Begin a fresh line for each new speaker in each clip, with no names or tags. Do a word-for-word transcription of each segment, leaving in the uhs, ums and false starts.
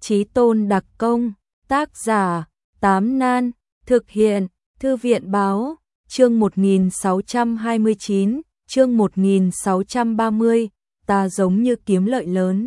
Chí Tôn đặc công, tác giả, Tám Nan, thực hiện, Thư viện báo, chương một nghìn sáu trăm hai mươi chín, chương một nghìn sáu trăm ba mươi, ta giống như kiếm lợi lớn.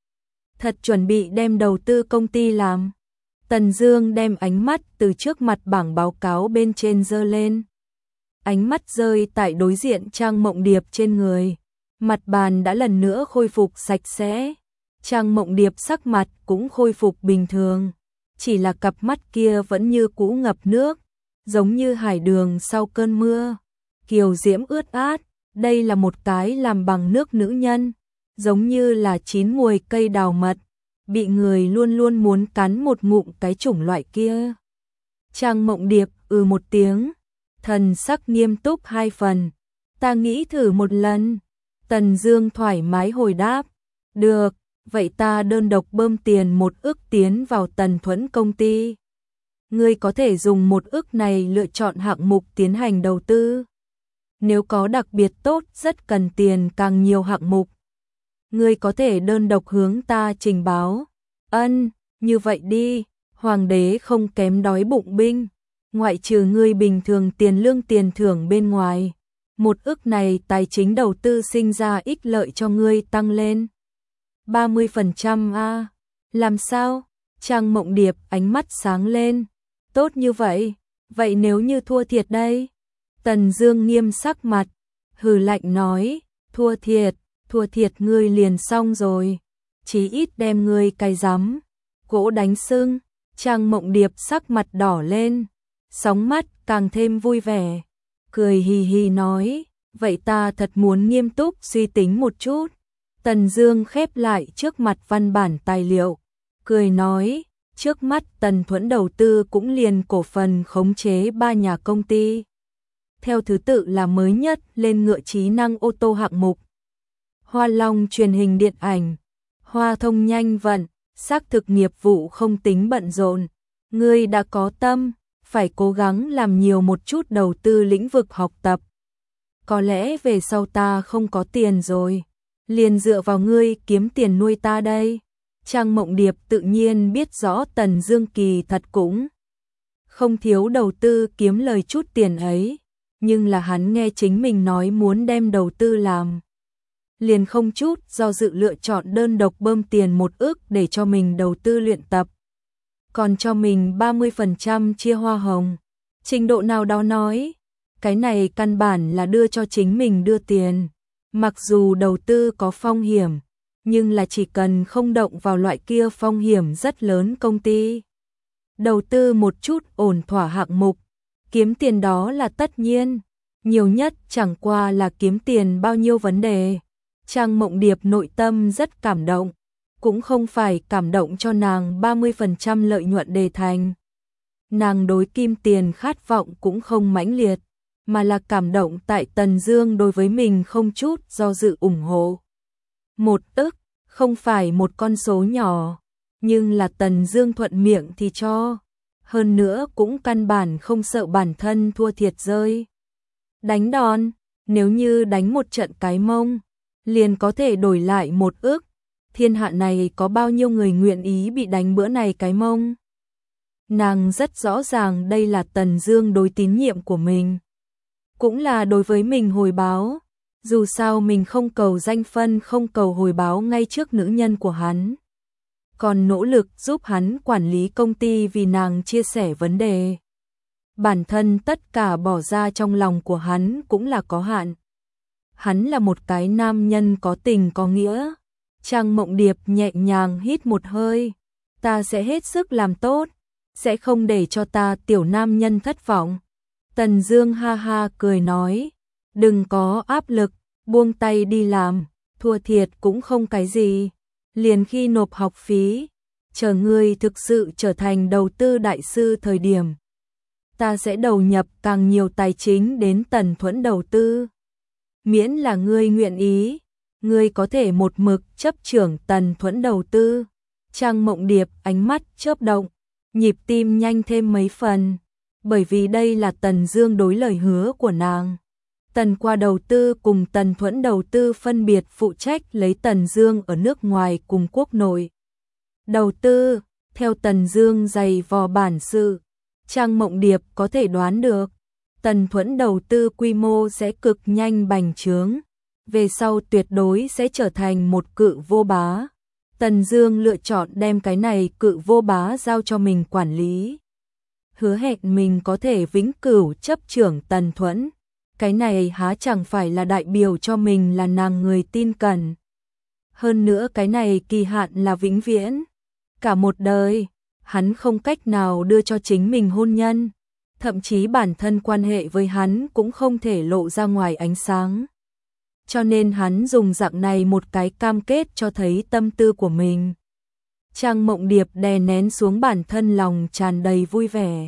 Thật chuẩn bị đem đầu tư công ty làm. Tần Dương đem ánh mắt từ trước mặt bảng báo cáo bên trên giơ lên. Ánh mắt rơi tại đối diện Trang Mộng Điệp trên người. Mặt bàn đã lần nữa khôi phục sạch sẽ. Trang Mộng Điệp sắc mặt cũng khôi phục bình thường. Chỉ là cặp mắt kia vẫn như cũ ngập nước, giống như hải đường sau cơn mưa. Kiều diễm ướt át, đây là một cái làm bằng nước nữ nhân, giống như là chín muồi cây đào mật, bị người luôn luôn muốn cắn một ngụm cái chủng loại kia. Trang Mộng Điệp ừ một tiếng, thần sắc nghiêm túc hai phần. Ta nghĩ thử một lần. Tần Dương thoải mái hồi đáp. Được, vậy ta đơn độc bơm tiền một ức tiến vào Tần Thuẫn công ty. Ngươi có thể dùng một ức này lựa chọn hạng mục tiến hành đầu tư. Nếu có đặc biệt tốt rất cần tiền càng nhiều hạng mục, ngươi có thể đơn độc hướng ta trình báo. Ân, như vậy đi, hoàng đế không kém đói bụng binh, ngoại trừ ngươi bình thường tiền lương tiền thưởng bên ngoài, một ức này tài chính đầu tư sinh ra ích lợi cho ngươi tăng lên ba mươi phần trăm a. Làm sao? Trang Mộng Điệp ánh mắt sáng lên. Tốt như vậy, vậy nếu như thua thiệt đây? Tần Dương nghiêm sắc mặt, hừ lạnh nói, thua thiệt, thua thiệt ngươi liền xong rồi, chí ít đem ngươi cay rắm, gỗ đánh sưng. Trang Mộng Điệp sắc mặt đỏ lên, sóng mắt càng thêm vui vẻ, cười hì hì nói, vậy ta thật muốn nghiêm túc suy tính một chút. Tần Dương khép lại trước mặt văn bản tài liệu, cười nói, trước mắt Tần Thuẫn đầu tư cũng liền cổ phần khống chế ba nhà công ty. Theo thứ tự là mới nhất lên ngựa trí năng ô tô hạng mục, Hoa Long truyền hình điện ảnh, Hoa Thông nhanh vận, xác thực nghiệp vụ không tính bận rộn. Ngươi đã có tâm, phải cố gắng làm nhiều một chút đầu tư lĩnh vực học tập. Có lẽ về sau ta không có tiền rồi, liền dựa vào ngươi kiếm tiền nuôi ta đây. Trang Mộng Điệp tự nhiên biết rõ Tần Dương kỳ thật cũng không thiếu đầu tư kiếm lời chút tiền ấy, nhưng là hắn nghe chính mình nói muốn đem đầu tư làm, liền không chút do dự lựa chọn đơn độc bơm tiền một ức để cho mình đầu tư luyện tập, còn cho mình ba mươi phần trăm chia hoa hồng. Trình độ nào đó nói, cái này căn bản là đưa cho chính mình đưa tiền. Mặc dù đầu tư có phong hiểm, nhưng là chỉ cần không động vào loại kia phong hiểm rất lớn công ty, đầu tư một chút ổn thỏa hạng mục, kiếm tiền đó là tất nhiên, nhiều nhất chẳng qua là kiếm tiền bao nhiêu vấn đề. Trang Mộng Điệp nội tâm rất cảm động, cũng không phải cảm động cho nàng ba mươi phần trăm lợi nhuận đề thành. Nàng đối kim tiền khát vọng cũng không mãnh liệt, mà là cảm động tại Tần Dương đối với mình không chút do dự ủng hộ. Một ức không phải một con số nhỏ, nhưng là Tần Dương thuận miệng thì cho, hơn nữa cũng căn bản không sợ bản thân thua thiệt rơi. Đánh đòn, nếu như đánh một trận cái mông, liền có thể đổi lại một ức. Thiên hạ này có bao nhiêu người nguyện ý bị đánh bữa này cái mông? Nàng rất rõ ràng đây là Tần Dương đối tín nhiệm của mình, cũng là đối với mình hồi báo. Dù sao mình không cầu danh phân, không cầu hồi báo ngay trước nữ nhân của hắn, còn nỗ lực giúp hắn quản lý công ty vì nàng chia sẻ vấn đề. Bản thân tất cả bỏ ra trong lòng của hắn cũng là có hạn. Hắn là một cái nam nhân có tình có nghĩa. Trang Mộng Điệp nhẹ nhàng hít một hơi, ta sẽ hết sức làm tốt, sẽ không để cho ta tiểu nam nhân thất vọng. Tần Dương ha ha cười nói, đừng có áp lực, buông tay đi làm, thua thiệt cũng không cái gì, liền khi nộp học phí, chờ ngươi thực sự trở thành đầu tư đại sư thời điểm, ta sẽ đầu nhập càng nhiều tài chính đến Tần Thuẫn đầu tư. Miễn là ngươi nguyện ý, ngươi có thể một mực chấp trưởng Tần Thuẫn đầu tư. Trang Mộng Điệp ánh mắt chớp động, nhịp tim nhanh thêm mấy phần, bởi vì đây là Tần Dương đối lời hứa của nàng. Tần Qua đầu tư cùng Tần Thuẫn đầu tư phân biệt phụ trách lấy Tần Dương ở nước ngoài cùng quốc nội Đầu tư, theo Tần Dương dày vò bản sự, Trang Mộng Điệp có thể đoán được, Tần Thuẫn đầu tư quy mô sẽ cực nhanh bành trướng, về sau tuyệt đối sẽ trở thành một cự vô bá. Tần Dương lựa chọn đem cái này cự vô bá giao cho mình quản lý. Hứa hẹn mình có thể vĩnh cửu chấp trưởng Tần Thuẫn. Cái này há chẳng phải là đại biểu cho mình là nàng người tin cẩn. Hơn nữa cái này kỳ hạn là vĩnh viễn. Cả một đời, hắn không cách nào đưa cho chính mình hôn nhân. Thậm chí bản thân quan hệ với hắn cũng không thể lộ ra ngoài ánh sáng. Cho nên hắn dùng dạng này một cái cam kết cho thấy tâm tư của mình. Trang Mộng Điệp đè nén xuống bản thân lòng tràn đầy vui vẻ.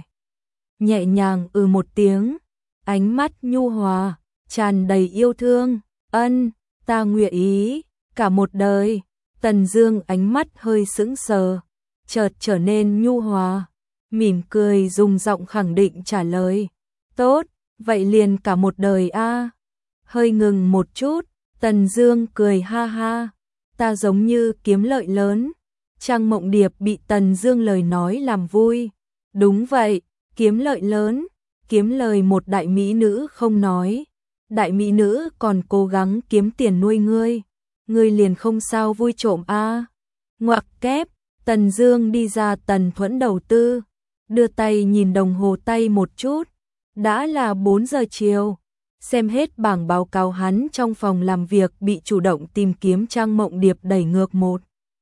Nhẹ nhàng ừ một tiếng, ánh mắt nhu hòa, tràn đầy yêu thương, ân, ta nguyện ý, cả một đời. Tần Dương ánh mắt hơi sững sờ, chợt trở nên nhu hòa, mỉm cười dùng giọng khẳng định trả lời, tốt, vậy liền cả một đời a. Hơi ngừng một chút, Tần Dương cười ha ha, ta giống như kiếm lợi lớn. Trang Mộng Điệp bị Tần Dương lời nói làm vui, đúng vậy, kiếm lợi lớn, kiếm lời một đại mỹ nữ không nói, đại mỹ nữ còn cố gắng kiếm tiền nuôi ngươi, ngươi liền không sao vui trộm a. Ngoặc kép, Tần Dương đi ra Tần Thuẫn đầu tư, đưa tay nhìn đồng hồ tay một chút, đã là bốn giờ chiều. Xem hết bảng báo cáo hắn trong phòng làm việc bị chủ động tìm kiếm Trang Mộng Điệp đẩy ngược một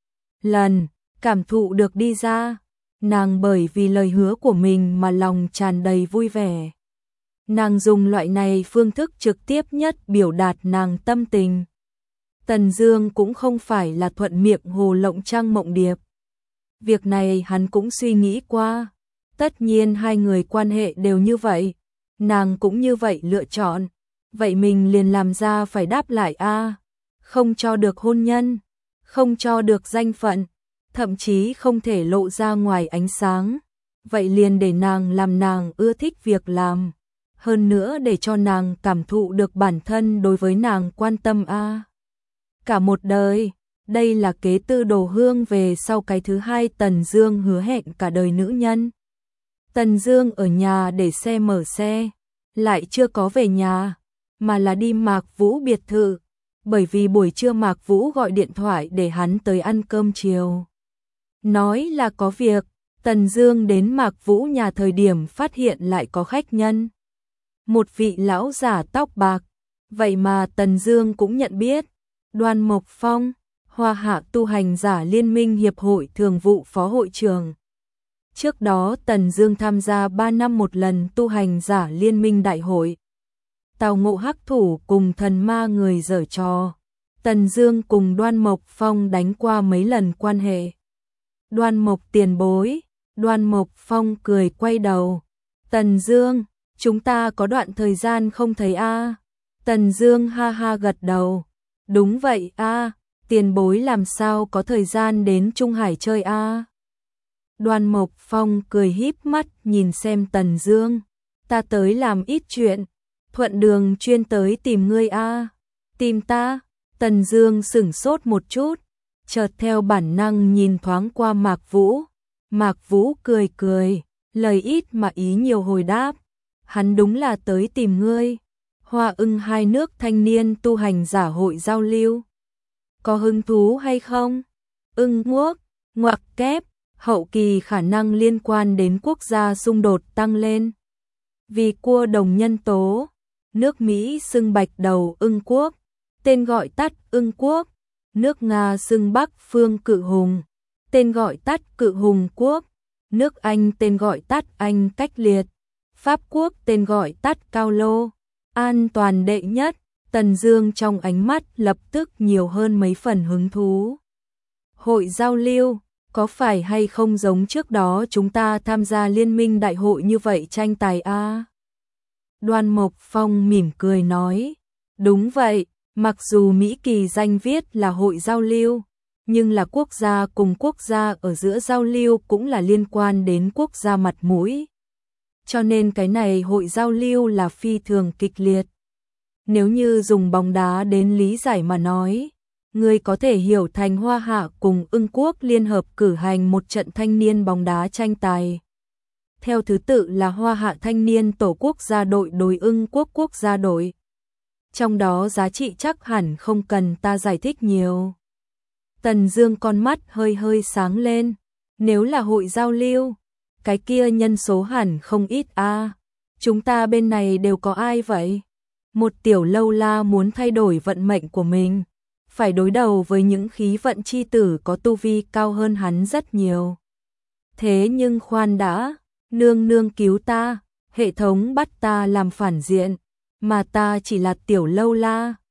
lần, cảm thụ được đi ra, nàng bởi vì lời hứa của mình mà lòng tràn đầy vui vẻ. Nàng dùng loại này phương thức trực tiếp nhất biểu đạt nàng tâm tình. Tần Dương cũng không phải là thuận miệng hồ lộng Trang Mộng Điệp. Việc này hắn cũng suy nghĩ qua, tất nhiên hai người quan hệ đều như vậy. Nàng cũng như vậy lựa chọn, vậy mình liền làm ra phải đáp lại a, không cho được hôn nhân, không cho được danh phận, thậm chí không thể lộ ra ngoài ánh sáng, vậy liền để nàng làm nàng ưa thích việc làm, hơn nữa để cho nàng cảm thụ được bản thân đối với nàng quan tâm a. Cả một đời, đây là kế tư đồ hương về sau cái thứ hai Tần Dương hứa hẹn cả đời nữ nhân. Tần Dương ở nhà để xe mở xe, lại chưa có về nhà, mà là đi Mạc Vũ biệt thự, bởi vì buổi trưa Mạc Vũ gọi điện thoại để hắn tới ăn cơm chiều. Nói là có việc, Tần Dương đến Mạc Vũ nhà thời điểm phát hiện lại có khách nhân. Một vị lão giả tóc bạc, vậy mà Tần Dương cũng nhận biết, Đoan Mộc Phong, Hoa Hạ Tu Hành Giả Liên minh Hiệp hội Thường vụ Phó hội trưởng. Trước đó Tần Dương tham gia ba năm một lần Tu Hành Giả Liên minh đại hội. Tào Ngộ Hắc thủ cùng thần ma người giở trò. Tần Dương cùng Đoan Mộc Phong đánh qua mấy lần quan hệ. Đoan Mộc tiền bối, Đoan Mộc Phong cười quay đầu. Tần Dương, chúng ta có đoạn thời gian không thấy a. Tần Dương ha ha gật đầu. Đúng vậy a, tiền bối làm sao có thời gian đến Trung Hải chơi a. Đoan Mộc Phong cười híp mắt nhìn xem Tần Dương, ta tới làm ít chuyện, thuận đường chuyên tới tìm ngươi a. Tìm ta? Tần Dương sững sốt một chút, chợt theo bản năng nhìn thoáng qua Mạc Vũ. Mạc Vũ cười cười, lời ít mà ý nhiều hồi đáp, hắn đúng là tới tìm ngươi. Hoa Ưng hai nước thanh niên tu hành giả hội giao lưu, có hứng thú hay không? Ưng Quốc, ngoặc kép, hậu kỳ khả năng liên quan đến quốc gia xung đột tăng lên. Vì cua đồng nhân tố, nước Mỹ xưng Bạch Đầu Ưng Quốc, tên gọi tắt Ưng Quốc, nước Nga xưng Bắc Phương Cự Hùng, tên gọi tắt Cự Hùng Quốc, nước Anh tên gọi tắt Anh Cách Liệt, Pháp Quốc tên gọi tắt Cao Lô. An toàn đệ nhất, Tần Dương trong ánh mắt lập tức nhiều hơn mấy phần hứng thú. Hội giao lưu, có phải hay không giống trước đó chúng ta tham gia liên minh đại hội như vậy tranh tài a? Đoan Mộc Phong mỉm cười nói, đúng vậy, mặc dù Mỹ kỳ danh viết là hội giao lưu, nhưng là quốc gia cùng quốc gia ở giữa giao lưu cũng là liên quan đến quốc gia mặt mũi. Cho nên cái này hội giao lưu là phi thường kịch liệt. Nếu như dùng bóng đá đến lý giải mà nói, Ngươi có thể hiểu thành Hoa Hạ cùng Ưng Quốc liên hợp cử hành một trận thanh niên bóng đá tranh tài. Theo thứ tự là Hoa Hạ thanh niên tổ quốc gia đội đối Ưng Quốc quốc gia đội. Trong đó giá trị chắc hẳn không cần ta giải thích nhiều. Tần Dương con mắt hơi hơi sáng lên. Nếu là hội giao lưu, cái kia nhân số hẳn không ít a. Chúng ta bên này đều có ai vậy? Một tiểu lâu la muốn thay đổi vận mệnh của mình, phải đối đầu với những khí vận chi tử có tu vi cao hơn hắn rất nhiều. Thế nhưng khoan đã, nương nương cứu ta, hệ thống bắt ta làm phản diện, mà ta chỉ là tiểu lâu la.